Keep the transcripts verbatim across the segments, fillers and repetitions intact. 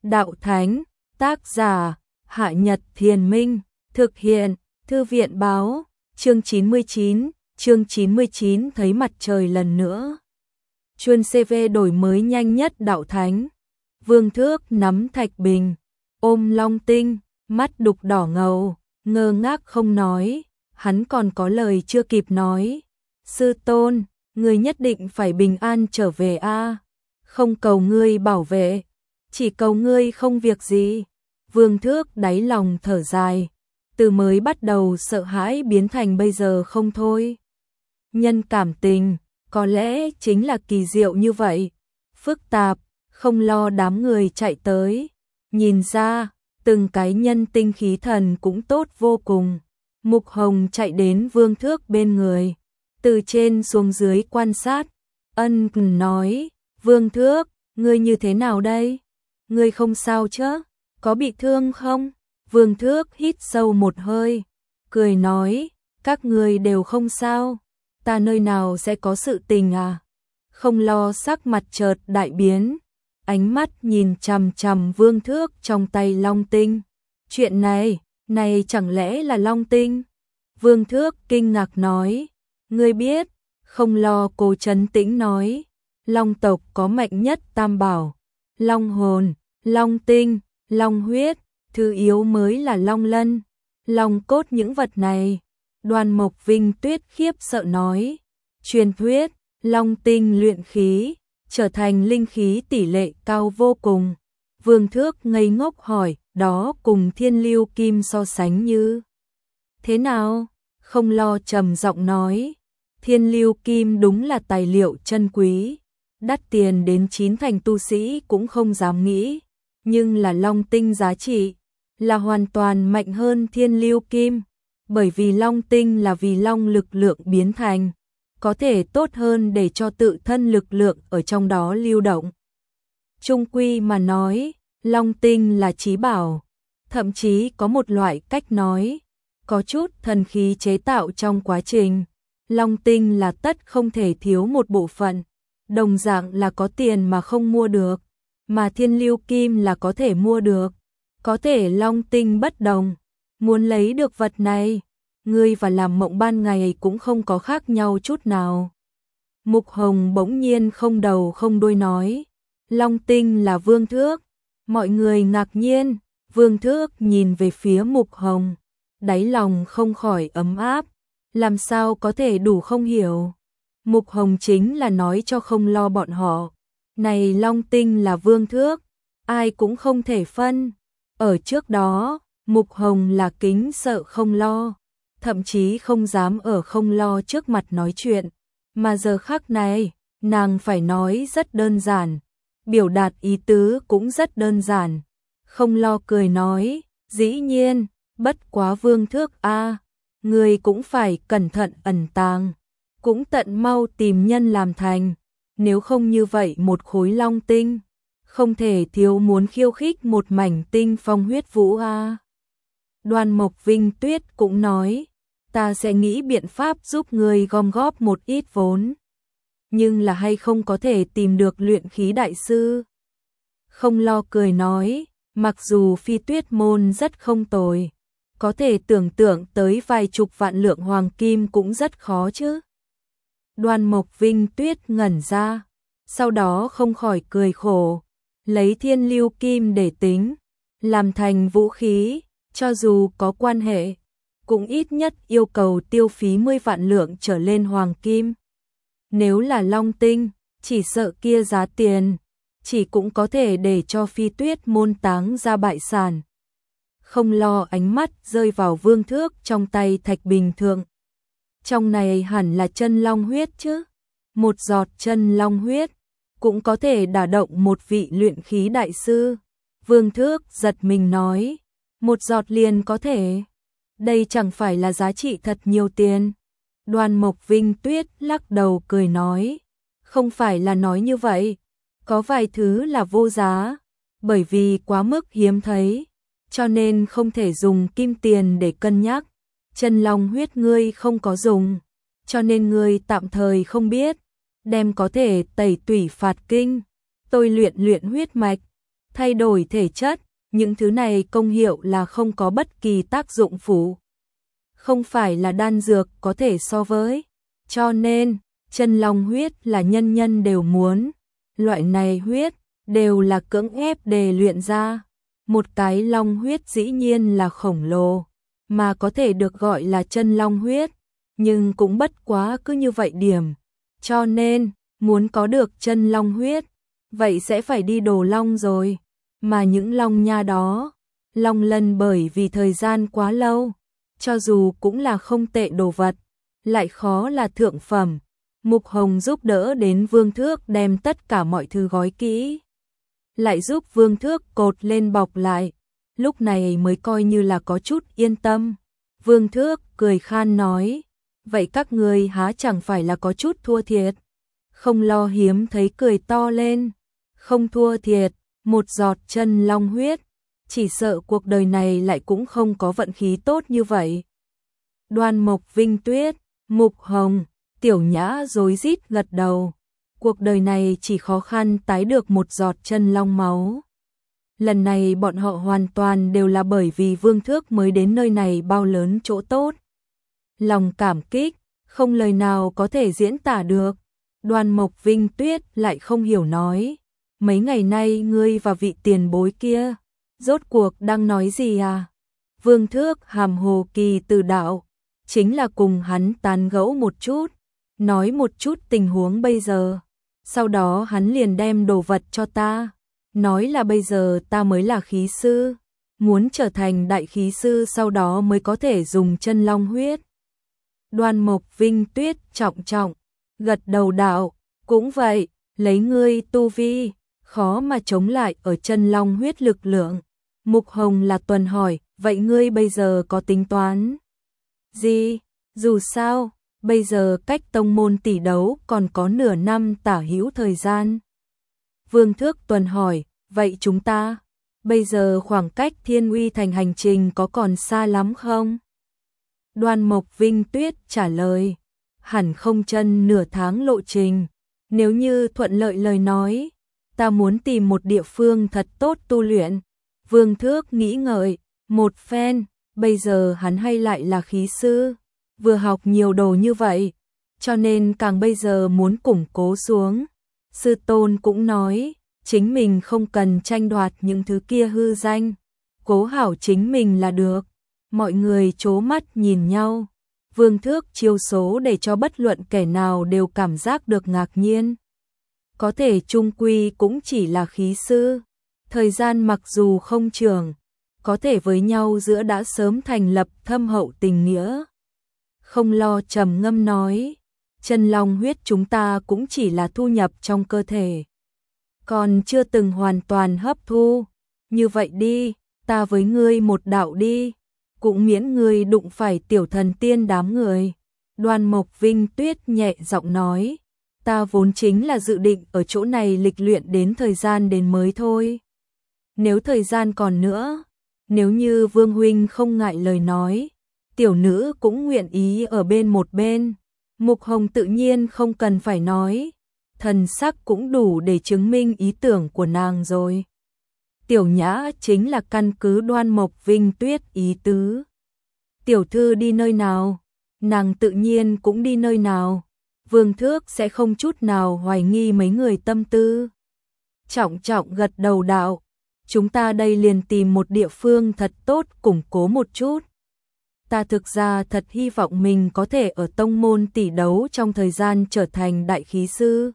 đạo thánh, tác giả, Hạ Nhật Thiền Minh, thực hiện, Thư viện báo, chương chín mươi chín, chương chín mươi chín thấy mặt trời lần nữa. Chuyên xê vê đổi mới nhanh nhất đạo thánh. Vương Thước nắm thạch bình, ôm long tinh, mắt đục đỏ ngầu, ngơ ngác không nói, hắn còn có lời chưa kịp nói. Sư tôn, ngươi nhất định phải bình an trở về a, không cầu ngươi bảo vệ, chỉ cầu ngươi không việc gì. Vương Thước đáy lòng thở dài, từ mới bắt đầu sợ hãi biến thành bây giờ không thôi. Nhân cảm tình, có lẽ chính là kỳ diệu như vậy, phức tạp, không lo đám người chạy tới. Nhìn ra, từng cái nhân tinh khí thần cũng tốt vô cùng. Mục Hồng chạy đến Vương Thước bên người, từ trên xuống dưới quan sát, ân cần nói, Vương Thước, ngươi như thế nào đây? Ngươi không sao chứ? Có bị thương không? Vương Thước hít sâu một hơi, cười nói, các ngươi đều không sao, ta nơi nào sẽ có sự tình à? Không lo, sắc mặt chợt đại biến, ánh mắt nhìn chằm chằm Vương Thước trong tay long tinh. Chuyện này, này chẳng lẽ là long tinh? Vương Thước kinh ngạc nói, ngươi biết, không lo cố trấn tĩnh nói, long tộc có mạnh nhất tam bảo, long hồn, long tinh, long huyết, thứ yếu mới là long lân, long cốt những vật này. Đoan Mộc Vinh Tuyết khiếp sợ nói, truyền thuyết, long tinh luyện khí, trở thành linh khí tỷ lệ cao vô cùng. Vương Thước ngây ngốc hỏi, đó cùng thiên lưu kim so sánh như thế nào? Không lo trầm giọng nói, thiên lưu kim đúng là tài liệu chân quý, đắt tiền đến chín thành tu sĩ cũng không dám nghĩ, nhưng là long tinh giá trị là hoàn toàn mạnh hơn thiên lưu kim, bởi vì long tinh là vì long lực lượng biến thành, có thể tốt hơn để cho tự thân lực lượng ở trong đó lưu động. Trung quy mà nói, long tinh là chí bảo, thậm chí có một loại cách nói, có chút thần khí chế tạo trong quá trình, long tinh là tất không thể thiếu một bộ phận, đồng dạng là có tiền mà không mua được, mà thiên lưu kim là có thể mua được, có thể long tinh bất đồng, muốn lấy được vật này, ngươi và làm mộng ban ngày cũng không có khác nhau chút nào. Mục Hồng bỗng nhiên không đầu không đuôi nói, long tinh là Vương Thước. Mọi người ngạc nhiên, Vương Thước nhìn về phía Mục Hồng, đáy lòng không khỏi ấm áp, làm sao có thể đủ không hiểu. Mục Hồng chính là nói cho không lo bọn họ, này long tinh là Vương Thước, ai cũng không thể phân. Ở trước đó, Mục Hồng là kính sợ không lo, thậm chí không dám ở không lo trước mặt nói chuyện, mà giờ khắc này, nàng phải nói rất đơn giản, biểu đạt ý tứ cũng rất đơn giản. Không lo cười nói, dĩ nhiên, bất quá Vương Thước a, người cũng phải cẩn thận ẩn tàng, cũng tận mau tìm nhân làm thành, nếu không như vậy một khối long tinh, không thể thiếu muốn khiêu khích một mảnh tinh phong huyết vũ a. Đoan Mộc Vinh Tuyết cũng nói, ta sẽ nghĩ biện pháp giúp người gom góp một ít vốn, nhưng là hay không có thể tìm được luyện khí đại sư. Không lo cười nói, mặc dù phi tuyết môn rất không tồi, có thể tưởng tượng tới vài chục vạn lượng hoàng kim cũng rất khó chứ. Đoan Mộc Vinh Tuyết ngẩn ra, sau đó không khỏi cười khổ, lấy thiên lưu kim để tính, làm thành vũ khí, cho dù có quan hệ, cũng ít nhất yêu cầu tiêu phí mười vạn lượng trở lên hoàng kim. Nếu là long tinh, chỉ sợ kia giá tiền, chỉ cũng có thể để cho phi tuyết môn táng ra bại sản. Không lo ánh mắt rơi vào Vương Thước trong tay thạch bình thường. Trong này hẳn là chân long huyết chứ, một giọt chân long huyết, cũng có thể đả động một vị luyện khí đại sư. Vương Thước giật mình nói, một giọt liền có thể, đây chẳng phải là giá trị thật nhiều tiền. Đoan Mộc Vinh Tuyết lắc đầu cười nói, không phải là nói như vậy, có vài thứ là vô giá, bởi vì quá mức hiếm thấy, cho nên không thể dùng kim tiền để cân nhắc. Chân long huyết ngươi không có dùng, cho nên ngươi tạm thời không biết, đem có thể tẩy tủy phạt kinh, tôi luyện luyện huyết mạch, thay đổi thể chất, những thứ này công hiệu là không có bất kỳ tác dụng phụ. Không phải là đan dược có thể so với. Cho nên, chân long huyết là nhân nhân đều muốn. Loại này huyết đều là cưỡng ép để luyện ra. Một cái long huyết dĩ nhiên là khổng lồ, mà có thể được gọi là chân long huyết, nhưng cũng bất quá cứ như vậy điểm. Cho nên, muốn có được chân long huyết, vậy sẽ phải đi đồ long rồi. Mà những long nha đó, long lân bởi vì thời gian quá lâu, cho dù cũng là không tệ đồ vật, lại khó là thượng phẩm. Mục Hồng giúp đỡ đến Vương Thước đem tất cả mọi thứ gói kỹ, lại giúp Vương Thước cột lên bọc lại, lúc này mới coi như là có chút yên tâm. Vương Thước cười khan nói, vậy các người há chẳng phải là có chút thua thiệt. Không Lo hiếm thấy cười to lên, không thua thiệt, một giọt chân long huyết, chỉ sợ cuộc đời này lại cũng không có vận khí tốt như vậy. Đoan Mộc Vinh Tuyết, Mục Hồng, Tiểu Nhã rối rít gật đầu. Cuộc đời này chỉ khó khăn tái được một giọt chân long máu. Lần này bọn họ hoàn toàn đều là bởi vì Vương Thước mới đến nơi này bao lớn chỗ tốt. Lòng cảm kích, không lời nào có thể diễn tả được. Đoan Mộc Vinh Tuyết lại không hiểu nói, mấy ngày nay ngươi và vị tiền bối kia, rốt cuộc đang nói gì à? Vương Thước hàm hồ kỳ từ đạo, chính là cùng hắn tán gẫu một chút, nói một chút tình huống bây giờ. Sau đó hắn liền đem đồ vật cho ta, nói là bây giờ ta mới là khí sư, muốn trở thành đại khí sư sau đó mới có thể dùng chân long huyết. Đoan Mộc Vinh Tuyết trọng trọng, gật đầu đạo, cũng vậy, lấy ngươi tu vi, khó mà chống lại ở chân long huyết lực lượng. Mục Hồng là tuần hỏi, vậy ngươi bây giờ có tính toán gì? Dù sao, bây giờ cách tông môn tỷ đấu còn có nửa năm tả hữu thời gian. Vương Thước tuần hỏi, vậy chúng ta, bây giờ khoảng cách Thiên Uy Thành hành trình có còn xa lắm không? Đoan Mộc Vinh Tuyết trả lời, hẳn không chân nửa tháng lộ trình. Nếu như thuận lợi lời nói, ta muốn tìm một địa phương thật tốt tu luyện. Vương Thước nghĩ ngợi, một phen, bây giờ hắn hay lại là khí sư, vừa học nhiều đồ như vậy, cho nên càng bây giờ muốn củng cố xuống. Sư tôn cũng nói, chính mình không cần tranh đoạt những thứ kia hư danh, cố hảo chính mình là được. Mọi người trố mắt nhìn nhau. Vương Thước chiêu số để cho bất luận kẻ nào đều cảm giác được ngạc nhiên. Có thể chung quy cũng chỉ là khí sư, thời gian mặc dù không trường, có thể với nhau giữa đã sớm thành lập thâm hậu tình nghĩa. Không Lo trầm ngâm nói, chân long huyết chúng ta cũng chỉ là thu nhập trong cơ thể, còn chưa từng hoàn toàn hấp thu. Như vậy đi, ta với ngươi một đạo đi, cũng miễn ngươi đụng phải tiểu thần tiên đám người. Đoan Mộc Vinh Tuyết nhẹ giọng nói, ta vốn chính là dự định ở chỗ này lịch luyện đến thời gian đến mới thôi. Nếu thời gian còn nữa, nếu như Vương huynh không ngại lời nói, tiểu nữ cũng nguyện ý ở bên một bên. Mục Hồng tự nhiên không cần phải nói, thần sắc cũng đủ để chứng minh ý tưởng của nàng rồi. Tiểu Nhã chính là căn cứ Đoan Mộc Vinh Tuyết ý tứ. Tiểu thư đi nơi nào, nàng tự nhiên cũng đi nơi nào. Vương Thước sẽ không chút nào hoài nghi mấy người tâm tư. Trọng trọng gật đầu đạo, chúng ta đây liền tìm một địa phương thật tốt củng cố một chút. Ta thực ra thật hy vọng mình có thể ở tông môn tỷ đấu trong thời gian trở thành đại khí sư.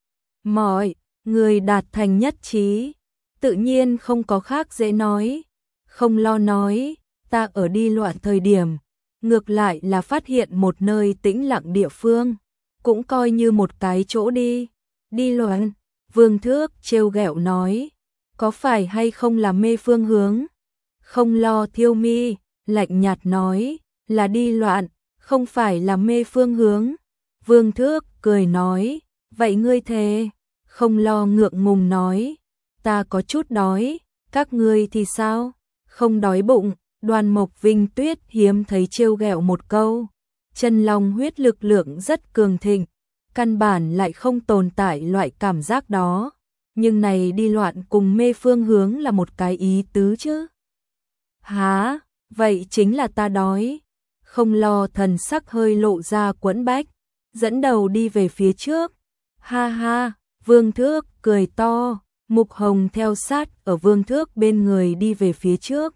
Mọi người đạt thành nhất trí, tự nhiên không có khác dễ nói. Không Lo nói, ta ở đi loạn thời điểm, ngược lại là phát hiện một nơi tĩnh lặng địa phương, cũng coi như một cái chỗ đi. Đi loạn, Vương Thước trêu ghẹo nói, có phải hay không là mê phương hướng? Không Lo thiêu mi, lạnh nhạt nói, là đi loạn, không phải là mê phương hướng. Vương Thước cười nói, vậy ngươi thề? Không Lo ngượng ngùng nói, ta có chút đói, các ngươi thì sao? Không đói bụng. Đoan Mộc Vinh Tuyết hiếm thấy trêu ghẹo một câu. Chân long huyết lực lượng rất cường thịnh, căn bản lại không tồn tại loại cảm giác đó. nhưng này đi loạn cùng mê phương hướng là một cái ý tứ chứ. Hả, vậy chính là ta đói. Không lo thần sắc hơi lộ ra quẫn bách, dẫn đầu đi về phía trước. Ha ha, Vương Thước cười to, Mục Hồng theo sát ở Vương Thước bên người đi về phía trước.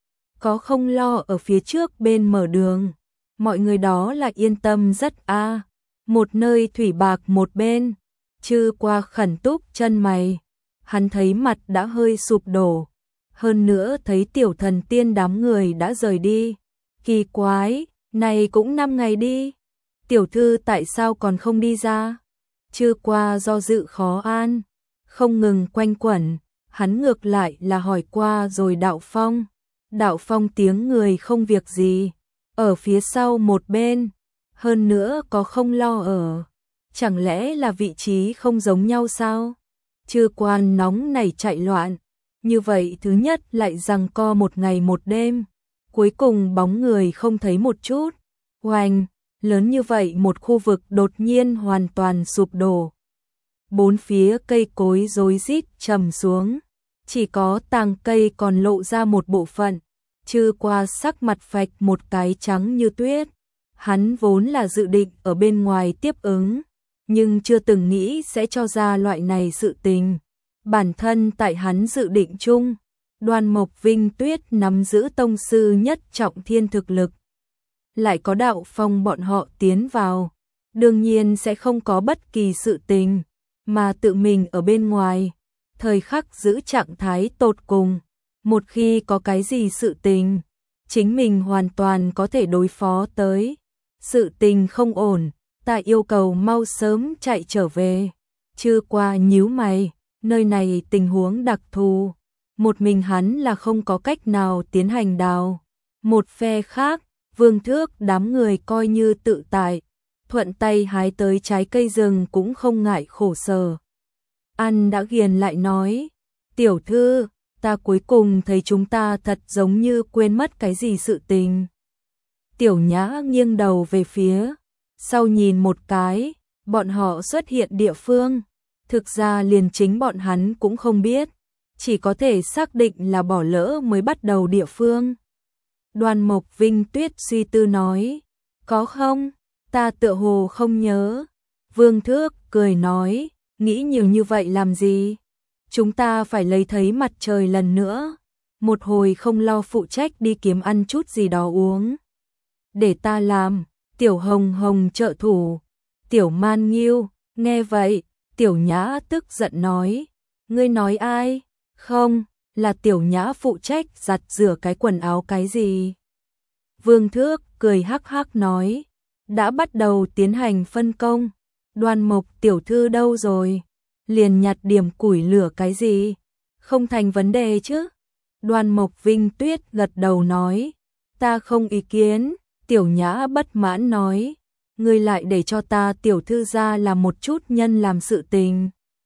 Có không lo ở phía trước bên mở đường, mọi người đó là yên tâm rất a. À. Một nơi thủy bạc một bên, Chư Qua khẩn túc chân mày, hắn thấy mặt đã hơi sụp đổ, hơn nữa thấy tiểu thần tiên đám người đã rời đi. Kỳ quái, này cũng năm ngày đi, tiểu thư tại sao còn không đi ra? Chư Qua do dự khó an, không ngừng quanh quẩn, hắn ngược lại là hỏi qua rồi Đạo Phong. Đạo Phong tiếng người không việc gì, ở phía sau một bên, hơn nữa có không lo ở. Chẳng lẽ là vị trí không giống nhau sao? Chư Quan nóng nảy chạy loạn, như vậy thứ nhất lại giằng co một ngày một đêm, cuối cùng bóng người không thấy một chút. Oanh, lớn như vậy một khu vực đột nhiên hoàn toàn sụp đổ. Bốn phía cây cối rối rít trầm xuống, chỉ có tàng cây còn lộ ra một bộ phận. Chư Qua sắc mặt phạch một cái trắng như tuyết. Hắn vốn là dự định ở bên ngoài tiếp ứng, nhưng chưa từng nghĩ sẽ cho ra loại này sự tình. Bản thân tại hắn dự định chung, Đoan Mộc Vinh Tuyết nắm giữ tông sư nhất trọng thiên thực lực, lại có Đạo Phong bọn họ tiến vào, đương nhiên sẽ không có bất kỳ sự tình, mà tự mình ở bên ngoài, thời khắc giữ trạng thái tột cùng. Một khi có cái gì sự tình, chính mình hoàn toàn có thể đối phó tới. Sự tình không ổn, ta yêu cầu mau sớm chạy trở về. Chư Qua nhíu mày, nơi này tình huống đặc thù, một mình hắn là không có cách nào tiến hành đào. Một phe khác, Vương Thước đám người coi như tự tại, thuận tay hái tới trái cây rừng cũng không ngại khổ sở. Ăn đã ghiền lại nói, tiểu thư, ta cuối cùng thấy chúng ta thật giống như quên mất cái gì sự tình. Tiểu Nhã nghiêng đầu về phía sau nhìn một cái, bọn họ xuất hiện địa phương, thực ra liền chính bọn hắn cũng không biết, chỉ có thể xác định là bỏ lỡ mới bắt đầu địa phương. Đoan Mộc Vinh Tuyết suy tư nói, có không? Ta tựa hồ không nhớ. Vương Thước cười nói, nghĩ nhiều như vậy làm gì? Chúng ta phải lấy thấy mặt trời lần nữa, một hồi không lo phụ trách đi kiếm ăn chút gì đó uống. Để ta làm, Tiểu Hồng Hồng trợ thủ. Tiểu Man Nghiêu, nghe vậy, Tiểu Nhã tức giận nói, ngươi nói ai? Không, là Tiểu Nhã phụ trách giặt rửa cái quần áo cái gì? Vương Thước cười hắc hắc nói, đã bắt đầu tiến hành phân công. Đoan Mộc tiểu thư đâu rồi? Liền nhặt điểm củi lửa cái gì? Không thành vấn đề chứ? Đoan Mộc Vinh Tuyết gật đầu nói, ta không ý kiến. Tiểu Nhã bất mãn nói, ngươi lại để cho ta tiểu thư ra làm một chút nhân làm sự tình.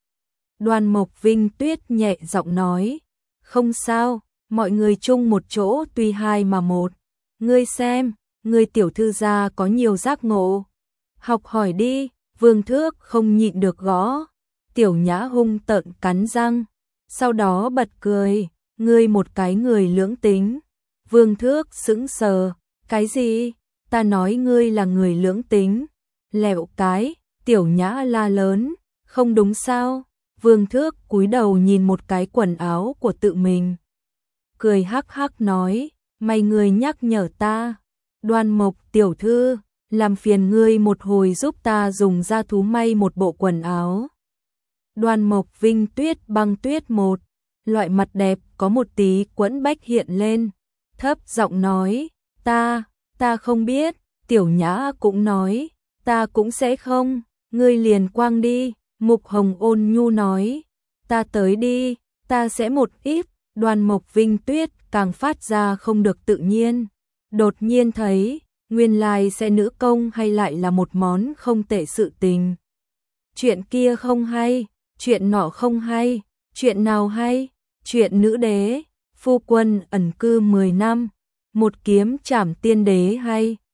Đoan Mộc Vinh Tuyết nhẹ giọng nói, không sao, mọi người chung một chỗ tuy hai mà một. Ngươi xem, ngươi tiểu thư gia có nhiều giác ngộ. Học hỏi đi. Vương Thước không nhịn được gõ. Tiểu Nhã hung tợn cắn răng, sau đó bật cười, ngươi một cái người lưỡng tính. Vương Thước sững sờ, cái gì? Ta nói ngươi là người lưỡng tính. Lẹo cái, Tiểu Nhã la lớn, không đúng sao? Vương Thước cúi đầu nhìn một cái quần áo của tự mình, cười hắc hắc nói, mày người nhắc nhở ta. Đoan Mộc tiểu thư, làm phiền ngươi một hồi giúp ta dùng da thú may một bộ quần áo. Đoan Mộc Vinh Tuyết băng tuyết một, loại mặt đẹp có một tí quẫn bách hiện lên, thấp giọng nói, ta, ta không biết. Tiểu Nhã cũng nói, ta cũng sẽ không, ngươi liền quang đi. Mục Hồng ôn nhu nói, ta tới đi, ta sẽ một ít. Đoan Mộc Vinh Tuyết càng phát ra không được tự nhiên, đột nhiên thấy, nguyên lai sẽ nữ công hay lại là một món không tệ sự tình. Chuyện kia không hay, chuyện nọ không hay, chuyện nào hay? Chuyện nữ đế, phu quân ẩn cư mười năm, một kiếm trảm tiên đế hay,